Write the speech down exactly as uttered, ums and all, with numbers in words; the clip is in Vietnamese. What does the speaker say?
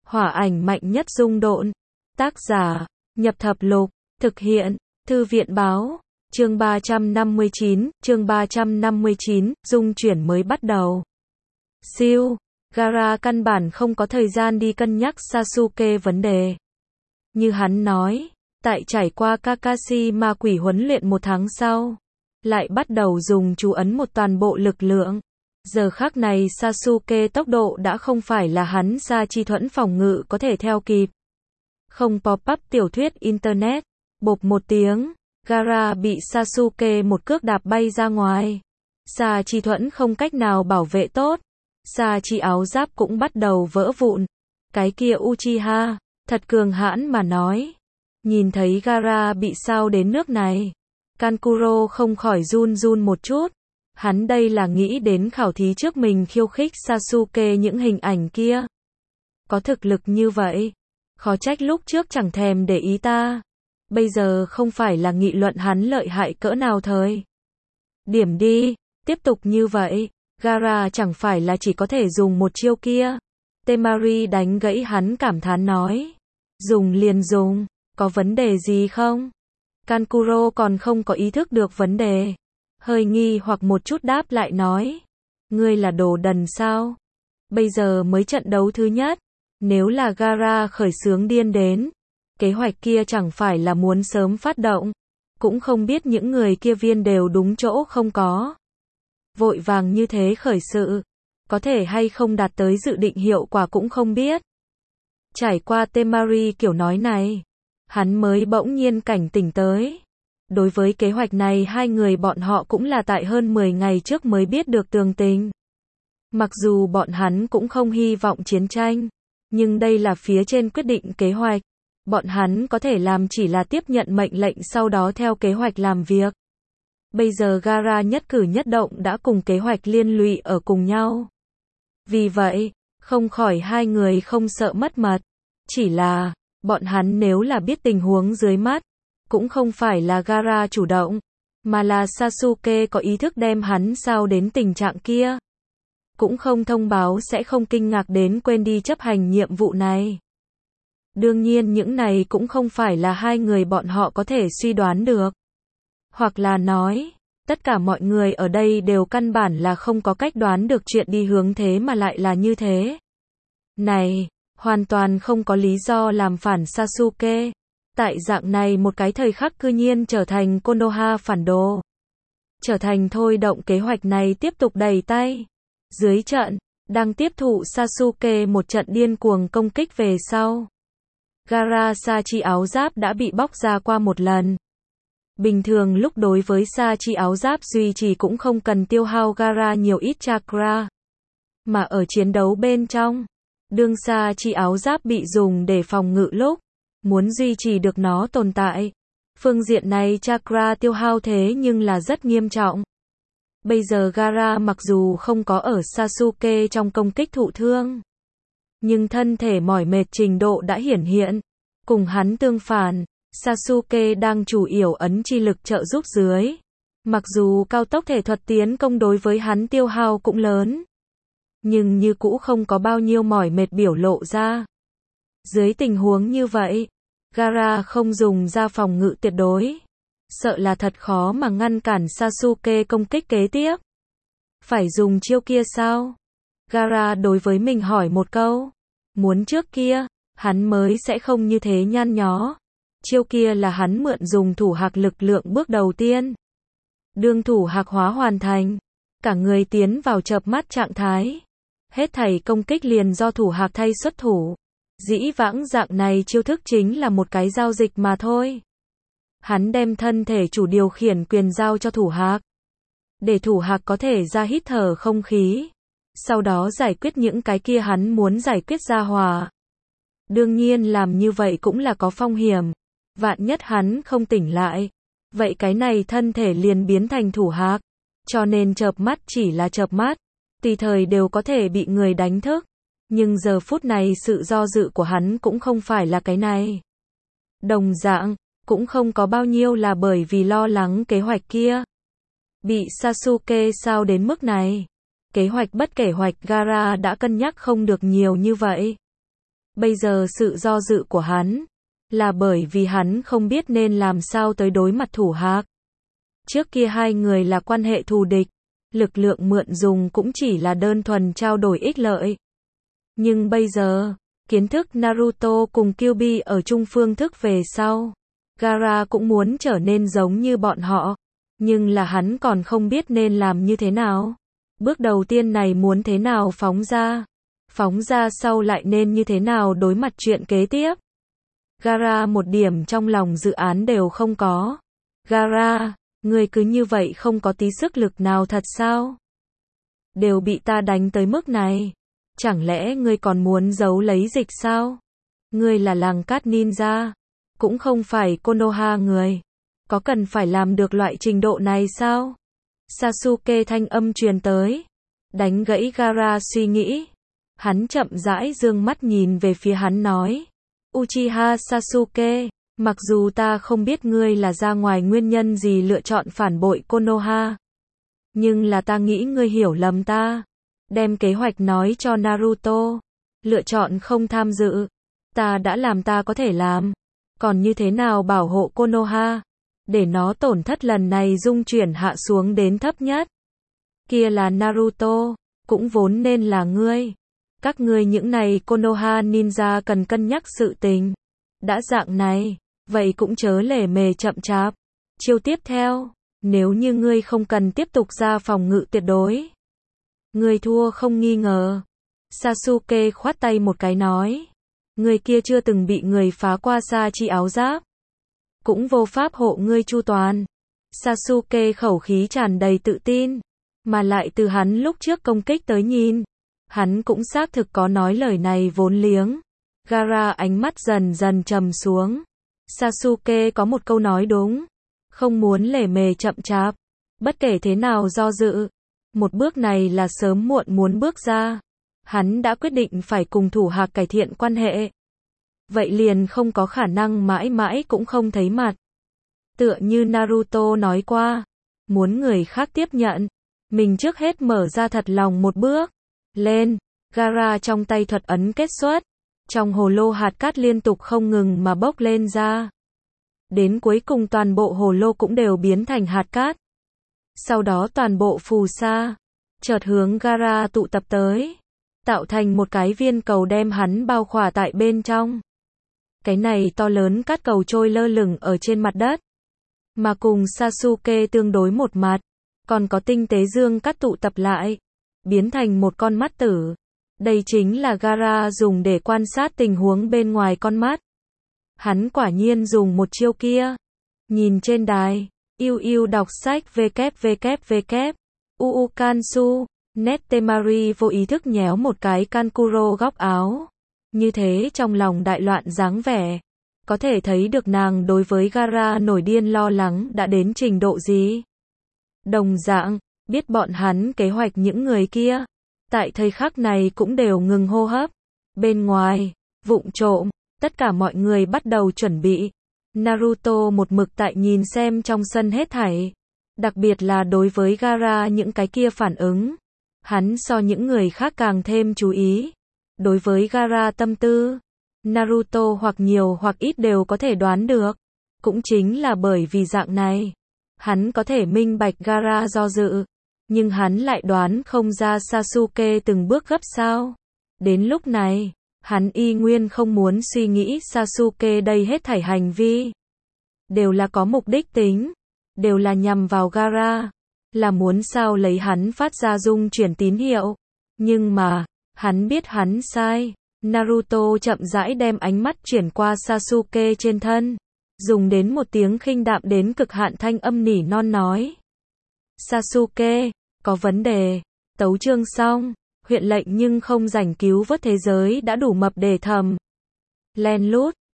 Hỏa ảnh mạnh nhất dung độn. Tác giả, Nhập Thập Lục. Thực hiện, Thư viện báo. Chương ba trăm năm mươi chín, chương ba trăm năm mươi chín, dung chuyển mới bắt đầu. Siêu, Gaara căn bản không có thời gian đi cân nhắc Sasuke vấn đề. Như hắn nói, tại trải qua Kakashi ma quỷ huấn luyện một tháng sau, lại bắt đầu dùng chú ấn một toàn bộ lực lượng. Giờ khắc này Sasuke tốc độ đã không phải là hắn Sa chi thuẫn phòng ngự có thể theo kịp. Không pop-up tiểu thuyết internet, bộp một tiếng, Gaara bị Sasuke một cước đạp bay ra ngoài. Sa chi thuẫn không cách nào bảo vệ tốt, Sa chi áo giáp cũng bắt đầu vỡ vụn. Cái kia Uchiha, thật cường hãn mà nói. Nhìn thấy Gaara bị sao đến nước này, Kankuro không khỏi run run một chút. Hắn đây là nghĩ đến khảo thí trước mình khiêu khích Sasuke những hình ảnh kia. Có thực lực như vậy, khó trách lúc trước chẳng thèm để ý ta. Bây giờ không phải là nghị luận hắn lợi hại cỡ nào thời. Điểm đi, tiếp tục như vậy, Gaara chẳng phải là chỉ có thể dùng một chiêu kia. Temari đánh gãy hắn cảm thán nói. Dùng liền dùng, có vấn đề gì không? Kankuro còn không có ý thức được vấn đề. Hơi nghi hoặc một chút đáp lại nói. Ngươi là đồ đần sao? Bây giờ mới trận đấu thứ nhất. Nếu là Gaara khởi xướng điên đến, kế hoạch kia chẳng phải là muốn sớm phát động. Cũng không biết những người kia viên đều đúng chỗ không có. Vội vàng như thế khởi sự, có thể hay không đạt tới dự định hiệu quả cũng không biết. Trải qua Temari kiểu nói này, hắn mới bỗng nhiên cảnh tỉnh tới. Đối với kế hoạch này hai người bọn họ cũng là tại hơn mười ngày trước mới biết được tường tình. Mặc dù bọn hắn cũng không hy vọng chiến tranh, nhưng đây là phía trên quyết định kế hoạch. Bọn hắn có thể làm chỉ là tiếp nhận mệnh lệnh sau đó theo kế hoạch làm việc. Bây giờ Gaara nhất cử nhất động đã cùng kế hoạch liên lụy ở cùng nhau. Vì vậy, không khỏi hai người không sợ mất mật. Chỉ là, bọn hắn nếu là biết tình huống dưới mắt, cũng không phải là Gaara chủ động, mà là Sasuke có ý thức đem hắn sao đến tình trạng kia. Cũng không thông báo sẽ không kinh ngạc đến quên đi chấp hành nhiệm vụ này. Đương nhiên những này cũng không phải là hai người bọn họ có thể suy đoán được. Hoặc là nói, tất cả mọi người ở đây đều căn bản là không có cách đoán được chuyện đi hướng thế mà lại là như thế. Này, hoàn toàn không có lý do làm phản Sasuke. Tại dạng này một cái thời khắc cư nhiên trở thành Konoha phản đồ. Trở thành thôi động kế hoạch này tiếp tục đẩy tay. Dưới trận, đang tiếp thụ Sasuke một trận điên cuồng công kích về sau. Gaara Sa chi áo giáp đã bị bóc ra qua một lần. Bình thường lúc đối với Sa chi áo giáp duy trì cũng không cần tiêu hao Gaara nhiều ít chakra. Mà ở chiến đấu bên trong, đương Sa chi áo giáp bị dùng để phòng ngự lúc, muốn duy trì được nó tồn tại. Phương diện này chakra tiêu hao thế nhưng là rất nghiêm trọng. Bây giờ Gaara mặc dù không có ở Sasuke trong công kích thụ thương, nhưng thân thể mỏi mệt trình độ đã hiển hiện. Cùng hắn tương phản, Sasuke đang chủ yếu ấn chi lực trợ giúp dưới. Mặc dù cao tốc thể thuật tiến công đối với hắn tiêu hao cũng lớn, nhưng như cũ không có bao nhiêu mỏi mệt biểu lộ ra. Dưới tình huống như vậy, Gaara không dùng ra phòng ngự tuyệt đối. Sợ là thật khó mà ngăn cản Sasuke công kích kế tiếp. Phải dùng chiêu kia sao? Gaara đối với mình hỏi một câu. Muốn trước kia, hắn mới sẽ không như thế nhăn nhó. Chiêu kia là hắn mượn dùng thủ hạc lực lượng bước đầu tiên. Đương thủ hạc hóa hoàn thành, cả người tiến vào chợp mắt trạng thái. Hết thảy công kích liền do thủ hạc thay xuất thủ. Dĩ vãng dạng này chiêu thức chính là một cái giao dịch mà thôi. Hắn đem thân thể chủ điều khiển quyền giao cho thủ hạc. Để thủ hạc có thể ra hít thở không khí. Sau đó giải quyết những cái kia hắn muốn giải quyết ra hòa. Đương nhiên làm như vậy cũng là có phong hiểm. Vạn nhất hắn không tỉnh lại. Vậy cái này thân thể liền biến thành thủ hạc. Cho nên chợp mắt chỉ là chợp mắt. Tùy thời đều có thể bị người đánh thức. Nhưng giờ phút này sự do dự của hắn cũng không phải là cái này. Đồng dạng, cũng không có bao nhiêu là bởi vì lo lắng kế hoạch kia. Bị Sasuke sao đến mức này. Kế hoạch bất kể hoạch Gaara đã cân nhắc không được nhiều như vậy. Bây giờ sự do dự của hắn là bởi vì hắn không biết nên làm sao tới đối mặt Thủ Hạc. Trước kia hai người là quan hệ thù địch, lực lượng mượn dùng cũng chỉ là đơn thuần trao đổi ích lợi. Nhưng bây giờ, kiến thức Naruto cùng Kyuubi ở chung phương thức về sau, Gaara cũng muốn trở nên giống như bọn họ, nhưng là hắn còn không biết nên làm như thế nào. Bước đầu tiên này muốn thế nào phóng ra, phóng ra sau lại nên như thế nào đối mặt chuyện kế tiếp. Gaara một điểm trong lòng dự án đều không có. Gaara, ngươi cứ như vậy không có tí sức lực nào thật sao? Đều bị ta đánh tới mức này. Chẳng lẽ ngươi còn muốn giấu lấy dịch sao? Ngươi là làng cát ninja, cũng không phải Konoha người. Có cần phải làm được loại trình độ này sao? Sasuke thanh âm truyền tới, đánh gãy Gaara suy nghĩ. Hắn chậm rãi dương mắt nhìn về phía hắn nói, Uchiha Sasuke, mặc dù ta không biết ngươi là ra ngoài nguyên nhân gì lựa chọn phản bội Konoha, nhưng là ta nghĩ ngươi hiểu lầm ta. Đem kế hoạch nói cho Naruto, lựa chọn không tham dự. Ta đã làm ta có thể làm, còn như thế nào bảo hộ Konoha, để nó tổn thất lần này dung chuyển hạ xuống đến thấp nhất. Kia là Naruto, cũng vốn nên là ngươi. Các ngươi những này Konoha ninja cần cân nhắc sự tình. Đã dạng này, vậy cũng chớ lề mề chậm chạp. Chiêu tiếp theo, nếu như ngươi không cần tiếp tục ra phòng ngự tuyệt đối, ngươi thua không nghi ngờ. Sasuke khoát tay một cái nói, người kia chưa từng bị người phá qua sa chi áo giáp, cũng vô pháp hộ ngươi chu toàn. Sasuke khẩu khí tràn đầy tự tin, mà lại từ hắn lúc trước công kích tới nhìn, hắn cũng xác thực có nói lời này vốn liếng. Gaara ánh mắt dần dần trầm xuống. Sasuke có một câu nói đúng, không muốn lề mề chậm chạp, bất kể thế nào do dự, một bước này là sớm muộn muốn bước ra. Hắn đã quyết định phải cùng Thủ Hạc cải thiện quan hệ, vậy liền không có khả năng mãi mãi cũng không thấy mặt. Tựa như Naruto nói qua, muốn người khác tiếp nhận, mình trước hết mở ra thật lòng một bước. Lên, Gaara trong tay thuật ấn kết xuất, trong hồ lô hạt cát liên tục không ngừng mà bốc lên ra. Đến cuối cùng toàn bộ hồ lô cũng đều biến thành hạt cát. Sau đó toàn bộ phù sa, chợt hướng Gaara tụ tập tới, tạo thành một cái viên cầu đem hắn bao khỏa tại bên trong. Cái này to lớn cát cầu trôi lơ lửng ở trên mặt đất, mà cùng Sasuke tương đối một mặt, còn có tinh tế dương cát tụ tập lại, biến thành một con mắt tử. Đây chính là Gaara dùng để quan sát tình huống bên ngoài con mắt. Hắn quả nhiên dùng một chiêu kia. Nhìn trên đài, yêu yêu đọc sách www. Uu Kansu, Netemari vô ý thức nhéo một cái Kankuro góc áo. Như thế trong lòng đại loạn dáng vẻ. Có thể thấy được nàng đối với Gaara nổi điên lo lắng đã đến trình độ gì. Đồng dạng, biết bọn hắn kế hoạch những người kia, tại thời khắc này cũng đều ngừng hô hấp. Bên ngoài, vụng trộm, tất cả mọi người bắt đầu chuẩn bị. Naruto một mực tại nhìn xem trong sân hết thảy. Đặc biệt là đối với Gaara những cái kia phản ứng. Hắn so những người khác càng thêm chú ý. Đối với Gaara tâm tư, Naruto hoặc nhiều hoặc ít đều có thể đoán được. Cũng chính là bởi vì dạng này, hắn có thể minh bạch Gaara do dự. Nhưng hắn lại đoán không ra Sasuke từng bước gấp sao. Đến lúc này, hắn y nguyên không muốn suy nghĩ Sasuke đây hết thảy hành vi. Đều là có mục đích tính. Đều là nhằm vào Gaara. Là muốn sao lấy hắn phát ra dung chuyển tín hiệu. Nhưng mà, hắn biết hắn sai. Naruto chậm rãi đem ánh mắt chuyển qua Sasuke trên thân. Dùng đến một tiếng khinh đạm đến cực hạn thanh âm nỉ non nói. Sasuke, có vấn đề. Tấu chương xong. Huyện lệnh nhưng không rảnh cứu vớt thế giới đã đủ mập để thầm. Len lút.